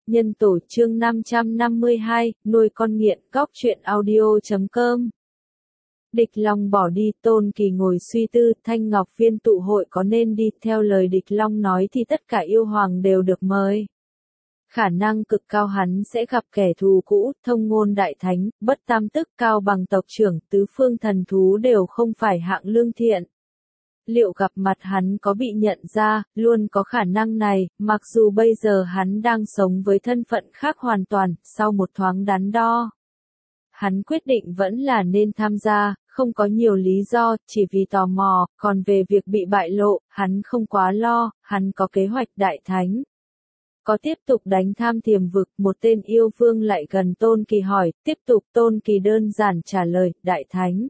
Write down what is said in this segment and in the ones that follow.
Nhân tổ chương 552, nuôi con nghiện, cóc truyện audio.com. Địch Long bỏ đi, Tôn Kỳ ngồi suy tư, Thanh Ngọc Viên tụ hội có nên đi, theo lời Địch Long nói thì tất cả yêu hoàng đều được mời. Khả năng cực cao hắn sẽ gặp kẻ thù cũ, Thông Ngôn Đại Thánh, Bất Tam Tức, Cao Bằng tộc trưởng, tứ phương thần thú đều không phải hạng lương thiện. Liệu gặp mặt hắn có bị nhận ra, luôn có khả năng này, mặc dù bây giờ hắn đang sống với thân phận khác hoàn toàn, sau một thoáng đắn đo. Hắn quyết định vẫn là nên tham gia, không có nhiều lý do, chỉ vì tò mò, còn về việc bị bại lộ, hắn không quá lo, hắn có kế hoạch Đại Thánh. Có tiếp tục đánh Tham Thiềm Vực, một tên yêu vương lại gần Tôn Kỳ hỏi, tiếp tục Tôn Kỳ đơn giản trả lời, Đại Thánh.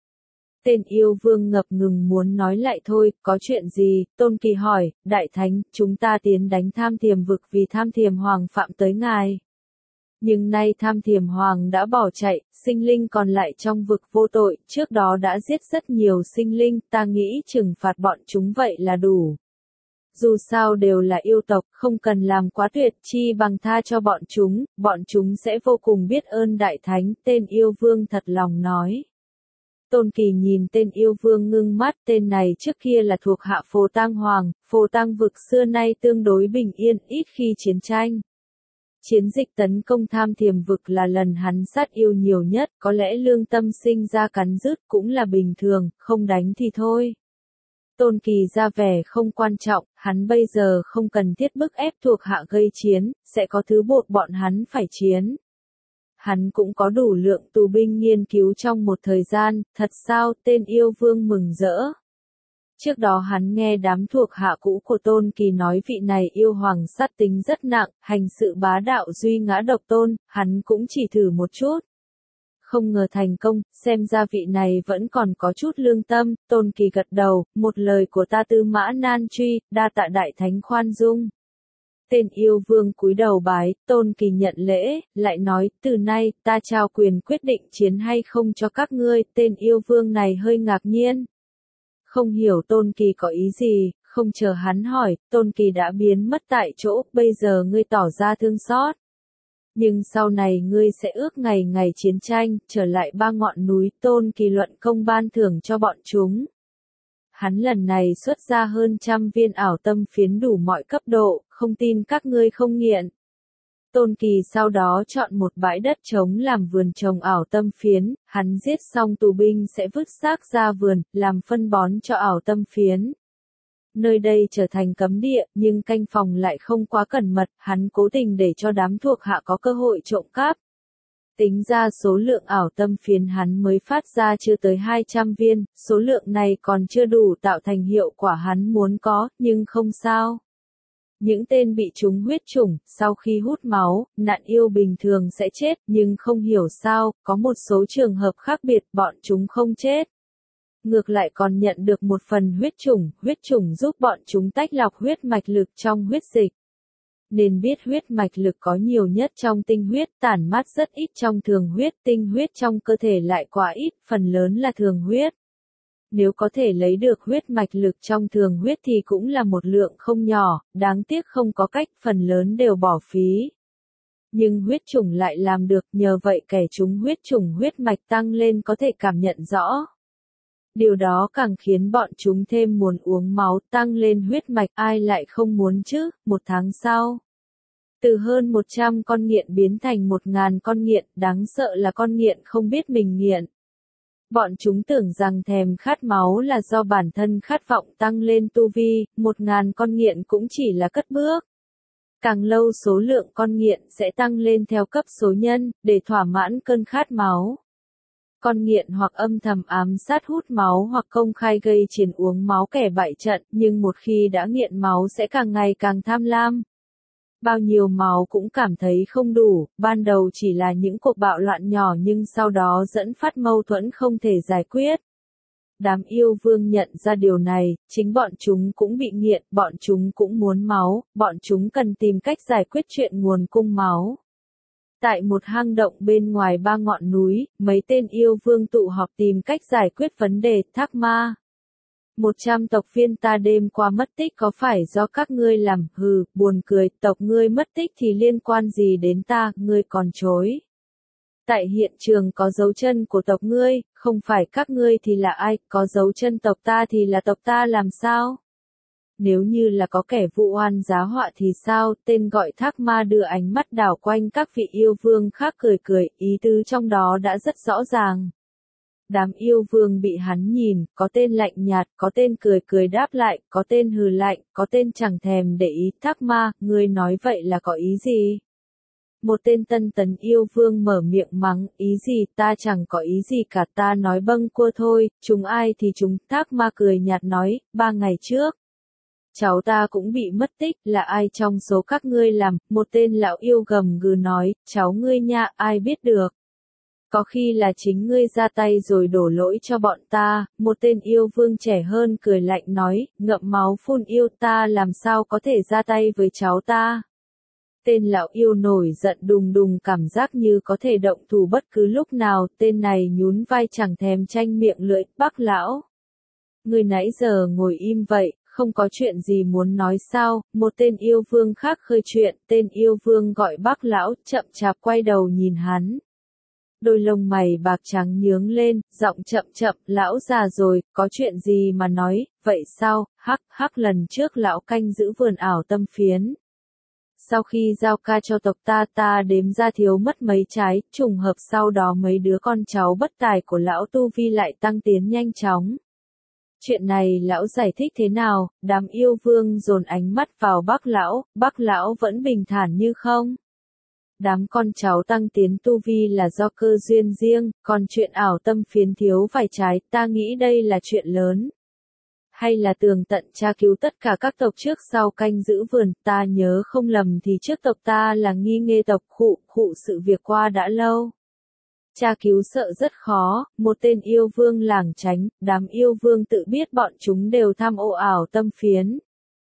Tên yêu vương ngập ngừng muốn nói lại thôi, có chuyện gì, Tôn Kỳ hỏi, Đại Thánh, chúng ta tiến đánh Tham Thiềm Vực vì Tham Thiềm Hoàng phạm tới ngài. Nhưng nay Tham Thiềm Hoàng đã bỏ chạy, sinh linh còn lại trong vực vô tội, trước đó đã giết rất nhiều sinh linh, ta nghĩ trừng phạt bọn chúng vậy là đủ. Dù sao đều là yêu tộc, không cần làm quá tuyệt, chi bằng tha cho bọn chúng sẽ vô cùng biết ơn Đại Thánh, tên yêu vương thật lòng nói. Tôn Kỳ nhìn tên yêu vương ngưng mắt, tên này trước kia là thuộc hạ Phổ Tang Hoàng, Phổ Tang Vực xưa nay tương đối bình yên, ít khi chiến tranh. Chiến dịch tấn công Tham Thiềm Vực là lần hắn sát yêu nhiều nhất, có lẽ lương tâm sinh ra cắn rứt cũng là bình thường, không đánh thì thôi. Tôn Kỳ ra vẻ không quan trọng, hắn bây giờ không cần thiết bức ép thuộc hạ gây chiến, sẽ có thứ buộc bọn hắn phải chiến. Hắn cũng có đủ lượng tù binh nghiên cứu trong một thời gian, thật sao, tên yêu vương mừng rỡ. Trước đó hắn nghe đám thuộc hạ cũ của Tôn Kỳ nói vị này yêu hoàng sát tính rất nặng, hành sự bá đạo duy ngã độc tôn, hắn cũng chỉ thử một chút. Không ngờ thành công, xem ra vị này vẫn còn có chút lương tâm, Tôn Kỳ gật đầu, một lời của ta Tư Mã Nan Truy, đa tạ Đại Thánh khoan dung. Tên yêu vương cúi đầu bái, Tôn Kỳ nhận lễ, lại nói, từ nay, ta trao quyền quyết định chiến hay không cho các ngươi, tên yêu vương này hơi ngạc nhiên. Không hiểu Tôn Kỳ có ý gì, không chờ hắn hỏi, Tôn Kỳ đã biến mất tại chỗ, bây giờ ngươi tỏ ra thương xót. Nhưng sau này ngươi sẽ ước ngày ngày chiến tranh, trở lại ba ngọn núi, Tôn Kỳ luận công ban thưởng cho bọn chúng. Hắn lần này xuất ra hơn 100 viên ảo tâm phiến đủ mọi cấp độ, không tin các ngươi không nghiện. Tôn Kỳ sau đó chọn một bãi đất trống làm vườn trồng ảo tâm phiến, hắn giết xong tù binh sẽ vứt xác ra vườn, làm phân bón cho ảo tâm phiến. Nơi đây trở thành cấm địa, nhưng canh phòng lại không quá cẩn mật, hắn cố tình để cho đám thuộc hạ có cơ hội trộm cắp. Tính ra số lượng ảo tâm phiến hắn mới phát ra chưa tới 200 viên, số lượng này còn chưa đủ tạo thành hiệu quả hắn muốn có, nhưng không sao. Những tên bị trúng huyết chủng, sau khi hút máu, nạn yêu bình thường sẽ chết, nhưng không hiểu sao, có một số trường hợp khác biệt, bọn chúng không chết. Ngược lại còn nhận được một phần huyết chủng giúp bọn chúng tách lọc huyết mạch lực trong huyết dịch. Nên biết huyết mạch lực có nhiều nhất trong tinh huyết, tản mát rất ít trong thường huyết, tinh huyết trong cơ thể lại quá ít, phần lớn là thường huyết. Nếu có thể lấy được huyết mạch lực trong thường huyết thì cũng là một lượng không nhỏ, đáng tiếc không có cách, phần lớn đều bỏ phí. Nhưng huyết chủng lại làm được, nhờ vậy kẻ trúng huyết chủng huyết mạch tăng lên có thể cảm nhận rõ. Điều đó càng khiến bọn chúng thêm muốn uống máu, tăng lên huyết mạch, ai lại không muốn chứ. Một tháng sau, từ hơn 100 con nghiện biến thành 1000 con nghiện, đáng sợ là con nghiện không biết mình nghiện. Bọn chúng tưởng rằng thèm khát máu là do bản thân khát vọng tăng lên tu vi, 1000 con nghiện cũng chỉ là cất bước. Càng lâu số lượng con nghiện sẽ tăng lên theo cấp số nhân, để thỏa mãn cơn khát máu. Con nghiện hoặc âm thầm ám sát hút máu hoặc công khai gây chiến uống máu kẻ bại trận, nhưng một khi đã nghiện máu sẽ càng ngày càng tham lam. Bao nhiêu máu cũng cảm thấy không đủ, ban đầu chỉ là những cuộc bạo loạn nhỏ nhưng sau đó dẫn phát mâu thuẫn không thể giải quyết. Đám yêu vương nhận ra điều này, chính bọn chúng cũng bị nghiện, bọn chúng cũng muốn máu, bọn chúng cần tìm cách giải quyết chuyện nguồn cung máu. Tại một hang động bên ngoài ba ngọn núi, mấy tên yêu vương tụ họp tìm cách giải quyết vấn đề thác ma. 100 tộc viên ta đêm qua mất tích có phải do các ngươi làm, hừ, buồn cười, tộc ngươi mất tích thì liên quan gì đến ta, ngươi còn chối. Tại hiện trường có dấu chân của tộc ngươi, không phải các ngươi thì là ai, có dấu chân tộc ta thì là tộc ta làm sao? Nếu như là có kẻ vụ oan giá họa thì sao, tên gọi Thác Ma đưa ánh mắt đảo quanh các vị yêu vương khác cười cười, ý tứ trong đó đã rất rõ ràng. Đám yêu vương bị hắn nhìn, có tên lạnh nhạt, có tên cười cười đáp lại, có tên hừ lạnh, có tên chẳng thèm để ý. Thác Ma, ngươi nói vậy là có ý gì? Một tên tân tấn yêu vương mở miệng mắng, ý gì, ta chẳng có ý gì cả, ta nói bâng quơ thôi, chúng ai thì chúng. Thác Ma cười nhạt nói, 3 ngày trước. Cháu ta cũng bị mất tích, là ai trong số các ngươi làm, một tên lão yêu gầm gừ nói, cháu ngươi nha, ai biết được. Có khi là chính ngươi ra tay rồi đổ lỗi cho bọn ta, một tên yêu vương trẻ hơn cười lạnh nói, ngậm máu phun yêu, ta làm sao có thể ra tay với cháu ta. Tên lão yêu nổi giận đùng đùng, cảm giác như có thể động thủ bất cứ lúc nào, tên này nhún vai chẳng thèm tranh miệng lưỡi, Bác lão. Ngươi nãy giờ ngồi im vậy, không có chuyện gì muốn nói sao, một tên yêu vương khác khơi chuyện, tên yêu vương gọi Bác lão, chậm chạp quay đầu nhìn hắn. Đôi lông mày bạc trắng nhướng lên, giọng chậm chậm, lão già rồi, có chuyện gì mà nói, vậy sao, hắc lần trước lão canh giữ vườn ảo tâm phiến. Sau khi giao ca cho tộc ta đếm ra thiếu mất mấy trái, trùng hợp sau đó mấy đứa con cháu bất tài của lão tu vi lại tăng tiến nhanh chóng. Chuyện này lão giải thích thế nào, đám yêu vương dồn ánh mắt vào Bác lão vẫn bình thản như không. Đám con cháu tăng tiến tu vi là do cơ duyên riêng, còn chuyện ảo tâm phiến thiếu vài trái, ta nghĩ đây là chuyện lớn. Hay là tường tận tra cứu tất cả các tộc trước sau canh giữ vườn, ta nhớ không lầm thì trước tộc ta là Nghi Nghê tộc, khụ sự việc qua đã lâu. Tra cứu sợ rất khó, một tên yêu vương lảng tránh, đám yêu vương tự biết bọn chúng đều tham ô ảo tâm phiến.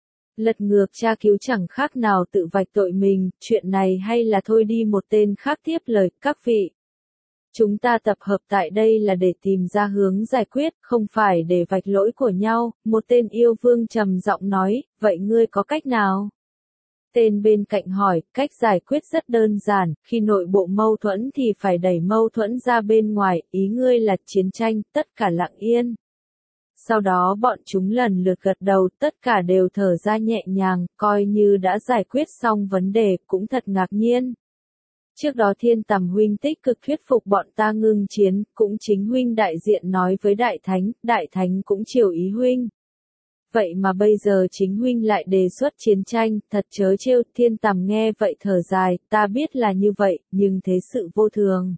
Lật ngược tra cứu chẳng khác nào tự vạch tội mình, chuyện này hay là thôi đi, một tên khác tiếp lời, các vị. Chúng ta tập hợp tại đây là để tìm ra hướng giải quyết, không phải để vạch lỗi của nhau, một tên yêu vương trầm giọng nói, vậy ngươi có cách nào? Tên bên cạnh hỏi, cách giải quyết rất đơn giản, khi nội bộ mâu thuẫn thì phải đẩy mâu thuẫn ra bên ngoài, ý ngươi là chiến tranh, tất cả lặng yên. Sau đó bọn chúng lần lượt gật đầu, tất cả đều thở ra nhẹ nhàng, coi như đã giải quyết xong vấn đề, cũng thật ngạc nhiên. Trước đó Thiên Tầm huynh tích cực thuyết phục bọn ta ngưng chiến, cũng chính huynh đại diện nói với Đại Thánh cũng chiều ý huynh. Vậy mà bây giờ chính huynh lại đề xuất chiến tranh, thật trớ trêu. Thiên Tầm nghe vậy thở dài, ta biết là như vậy, nhưng thế sự vô thường.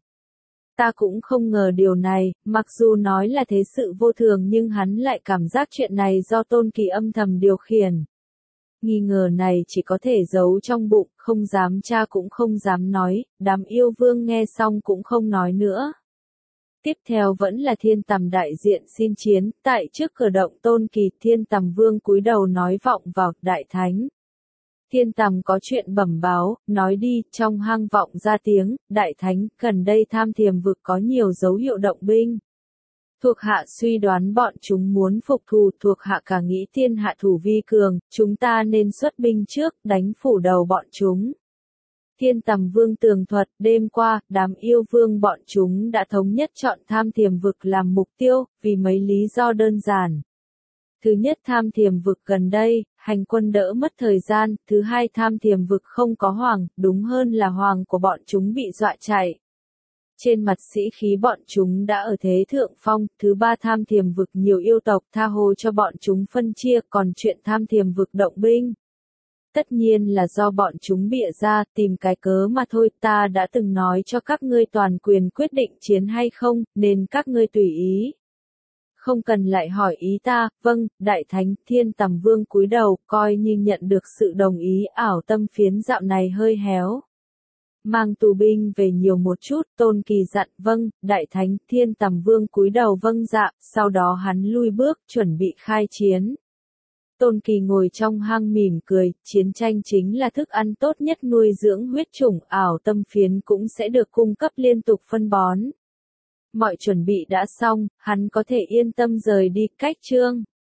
Ta cũng không ngờ điều này, mặc dù nói là thế sự vô thường nhưng hắn lại cảm giác chuyện này do Tôn Kỳ âm thầm điều khiển. Nghi ngờ này chỉ có thể giấu trong bụng, không dám tra cũng không dám nói, đám yêu vương nghe xong cũng không nói nữa. Tiếp theo vẫn là Thiên Tầm đại diện xin chiến, tại trước cửa động Tôn Kỳ, Thiên Tầm vương cúi đầu nói vọng vào, Đại Thánh. Thiên Tầm có chuyện bẩm báo, nói đi, trong hang vọng ra tiếng, Đại Thánh, gần đây Tham Thiềm vực có nhiều dấu hiệu động binh. Thuộc hạ suy đoán bọn chúng muốn phục thù, thuộc hạ cả nghĩ thiên hạ thủ vi cường, chúng ta nên xuất binh trước, đánh phủ đầu bọn chúng. Thiên Tầm vương tường thuật, đêm qua, đám yêu vương bọn chúng đã thống nhất chọn Tham Thiềm vực làm mục tiêu, vì mấy lý do đơn giản. Thứ nhất, Tham Thiềm vực gần đây, hành quân đỡ mất thời gian, thứ hai, Tham Thiềm vực không có hoàng, đúng hơn là hoàng của bọn chúng bị dọa chạy. Trên mặt sĩ khí bọn chúng đã ở thế thượng phong, thứ ba, Tham Thiềm vực nhiều yêu tộc tha hồ cho bọn chúng phân chia, còn chuyện Tham Thiềm vực động binh. Tất nhiên là do bọn chúng bịa ra, tìm cái cớ mà thôi, ta đã từng nói cho các ngươi toàn quyền quyết định chiến hay không, nên các ngươi tùy ý. Không cần lại hỏi ý ta, vâng, Đại Thánh. Thiên Tầm vương cúi đầu, coi như nhận được sự đồng ý. Ảo tâm phiến dạo này hơi héo. Mang tù binh về nhiều một chút, Tôn Kỳ dặn, vâng, Đại Thánh. Thiên Tầm vương cúi đầu vâng dạ, sau đó hắn lui bước, chuẩn bị khai chiến. Tôn Kỳ ngồi trong hang mỉm cười, chiến tranh chính là thức ăn tốt nhất nuôi dưỡng huyết chủng, ảo tâm phiến cũng sẽ được cung cấp liên tục phân bón. Mọi chuẩn bị đã xong, hắn có thể yên tâm rời đi. Cách chương